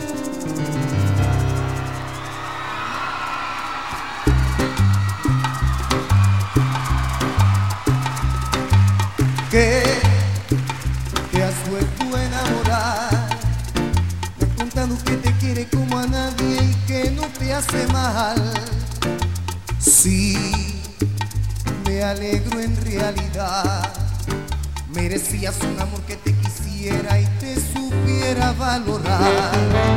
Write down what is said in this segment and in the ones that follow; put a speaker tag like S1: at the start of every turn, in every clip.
S1: que te has vuelto a enamorar. Me has contado que te quiere como a nadie y que no te hace mal. Sí, me alegro en realidad. Merecías un amor que te quisiera y te supiera valorar.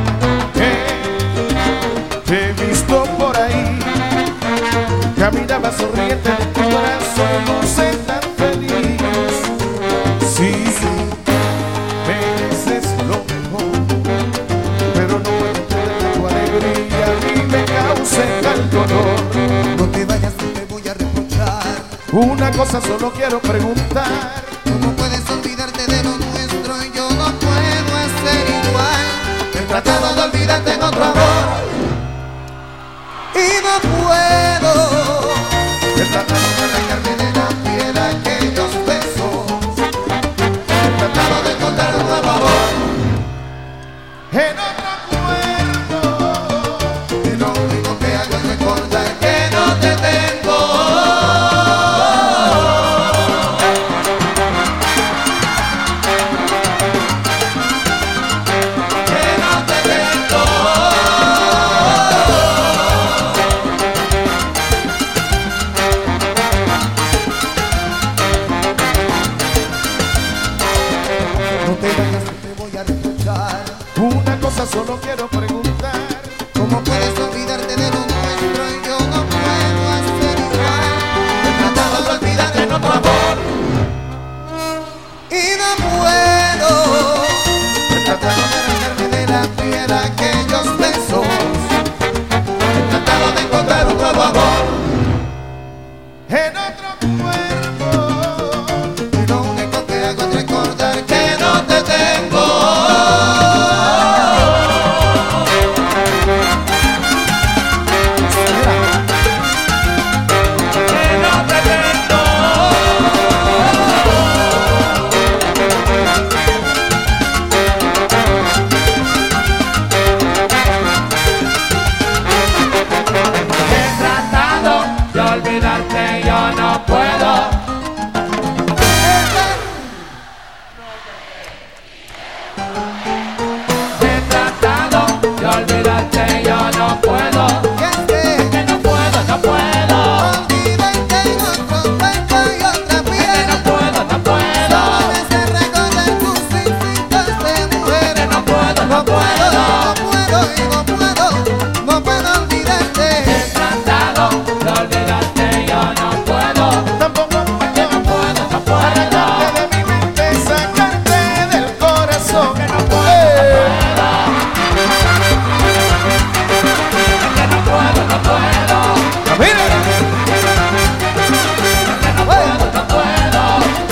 S2: Te he visto por ahí, caminaba sonriente de tu corazón, luce tan feliz. Sí, mereces lo mejor, pero no puedo entender tu alegría, a mí me causa tal dolor.
S1: No te vayas, no te voy a reprochar.
S2: Una cosa solo quiero preguntar:
S1: ¿cómo puedes olvidarte de lo nuestro y yo no puedo hacer igual? He tratado de olvidarte en otro amor y no puedo.
S2: he tratado de
S1: Arrancarme de la piel aquellos besos. He tratado de encontrar un nuevo amor
S2: en otro cuerpo,
S1: y lo único que hago es recordar que no te tengo. Que no te tengo. No te vayas, no te voy a reprochar.
S2: una cosa solo quiero preguntar:
S1: ¿Cómo puedes olvidarte de lo nuestro y yo no puedo hacer igual? He tratado de olvidarte en otro amor y no puedo. He tratado de arrancarme de la piel aquellos besos. He tratado de encontrar un nuevo amor
S2: en otro cuerpo,
S1: y lo único que hago es recordar que no te tengo. Que no te tengo.
S3: He tratado de olvidarte, yo no puedo. He tratado de olvidarte, yo no puedo. Que no puedo, no puedo.
S1: Olvídate en otro cuento y otra
S3: Que
S1: piel.
S3: no puedo, no puedo.
S1: Solo me hace recordar tus instintos de mujer.
S3: Que no puedo,
S1: No
S3: no
S1: puedo,
S3: puedo.
S1: no puedo y no puedo olvidarte.
S3: He tratado de olvidarte, yo no puedo.
S2: tampoco
S3: Que no
S2: puedo
S3: puedo, no puedo.
S2: arrancarte de mi mente, sacarte del corazón.
S3: Que no puedo, no puedo. Que no puedo, no puedo.
S2: Mira,
S3: Que no puedo, no puedo.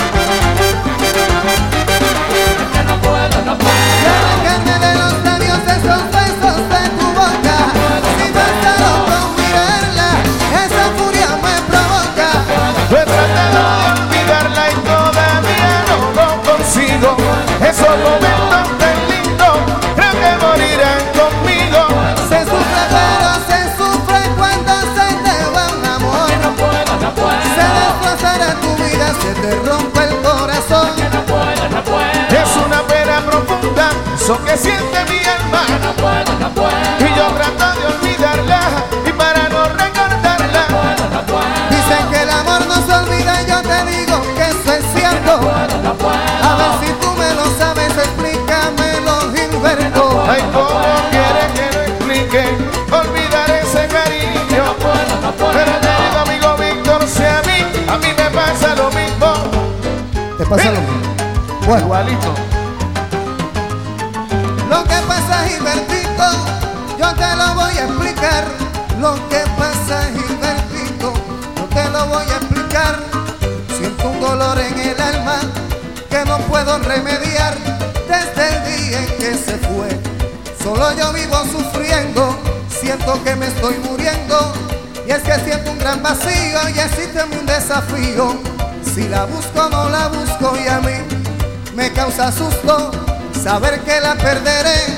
S3: Que no puedo, no
S1: Y
S3: puedo.
S1: arrancarme de los labios esos besos de tu boca. Si bastado con mirarla, esa furia me provoca.
S2: yo he tratado de olvidarla y todavía no lo consigo. Esos momentos tan lindos creo que morirán conmigo.
S1: Se sufre pero se sufre cuando se te va un amor.
S3: Que no puedo, no
S1: Se
S3: puedo.
S1: destrozará tu vida, se te rompe el corazón.
S3: Que no puedo, no puedo.
S2: Es una pena profunda, eso que siente mi alma.
S3: No puedo, no puedo.
S2: Y yo trato de olvidarla y para no recordarla.
S3: No puedo,
S1: Dicen que el amor no se olvida y yo te digo que eso es cierto.
S3: no puedo.
S1: A ver si tú me lo sabes, explícamelo, Gilberto.
S2: Ay, ¿cómo quieres que lo explique? Olvidar ese cariño. Pero te digo, amigo Víctor, si a mí me pasa lo mismo.
S1: ¿Te pasa lo mismo? Bueno,
S2: Igualito.
S1: lo que pasa, Gilbertito, yo te lo voy a explicar. Lo que pasa, Gilbertito, yo te lo voy a explicar. Siento un dolor en el alma que no puedo remediar. Desde el día en que se fue, solo yo vivo sufriendo. Siento que me estoy muriendo. Y es que siento un gran vacío y existe un desafío. Si la busco no la busco y a mí me causa susto saber que la perderé.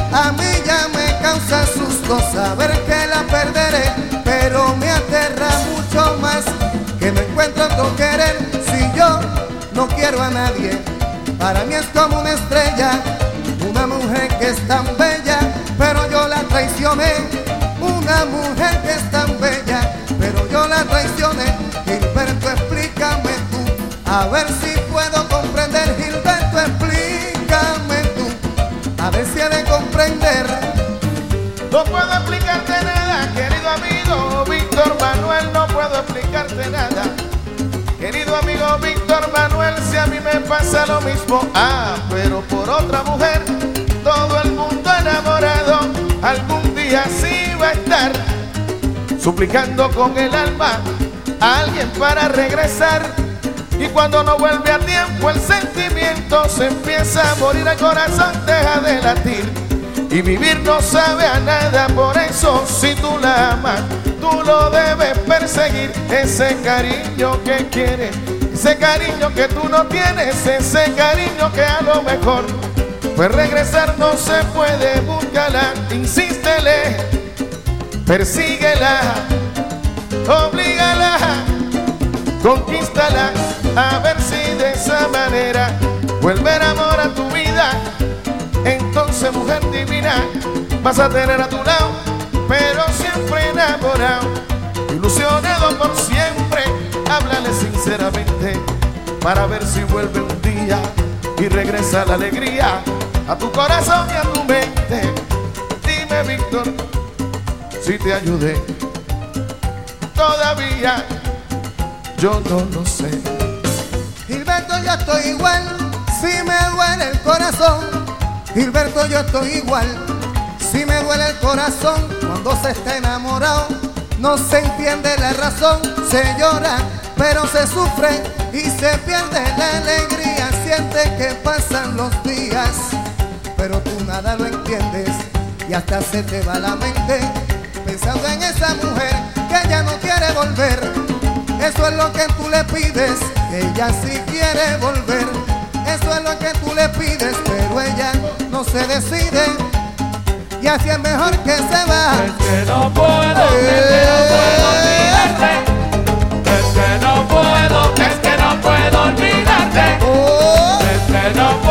S1: A mí ya me causa susto saber que la perderé, pero me aterra mucho más que no encuentro otro querer. Si yo no quiero a nadie, para mí es como una estrella, una mujer que es tan bella, pero yo la traicioné. Una mujer que es tan bella, pero yo la traicioné. Gilberto, explícame tú, a ver si puedo comprender. Gilberto, explícame tú, a ver si he de comprender.
S2: No puedo explicarte nada, querido amigo Víctor Manuel, no puedo explicarte nada. Querido amigo Víctor Manuel, si a mí me pasa lo mismo, pero por otra mujer, todo el mundo enamorado, algún día sí va a estar, suplicando con el alma a alguien para regresar. Y cuando no vuelve a tiempo el sentimiento se empieza a morir, el corazón deja de latir y vivir no sabe a nada. Por eso si tú la amas, tú lo debes perseguir. Ese cariño que quieres, ese cariño que tú no tienes, ese cariño que a lo mejor pues regresar no se puede. Búscala, insístele, persíguela, oblígala, conquístala, a ver si de esa manera vuelve el amor a tu vida. Entonces, mujer divina, vas a tener a tu lado, pero siempre enamorado, ilusionado por siempre. Háblale sinceramente para ver si vuelve un día y regresa la alegría a tu corazón y a tu mente. Dime, Víctor, si te ayudé. Todavía yo no lo sé.
S1: Gilberto, yo estoy igual, si me duele el corazón. Gilberto, yo estoy igual, si me duele el corazón. Cuando se está enamorado no se entiende la razón. Se llora pero se sufre y se pierde la alegría. Siente que pasan los días, pero tú nada lo entiendes y hasta se te va la mente pensando en esa mujer que ya no quiere volver. Eso es lo que tú le pides, ella sí quiere volver. Eso es lo que tú le pides, pero ella no se decide y así es mejor que se va.
S3: Es que no puedo, es que no puedo olvidarte. Es que no puedo, es que no puedo olvidarte.
S1: Oh.
S3: Es que no puedo.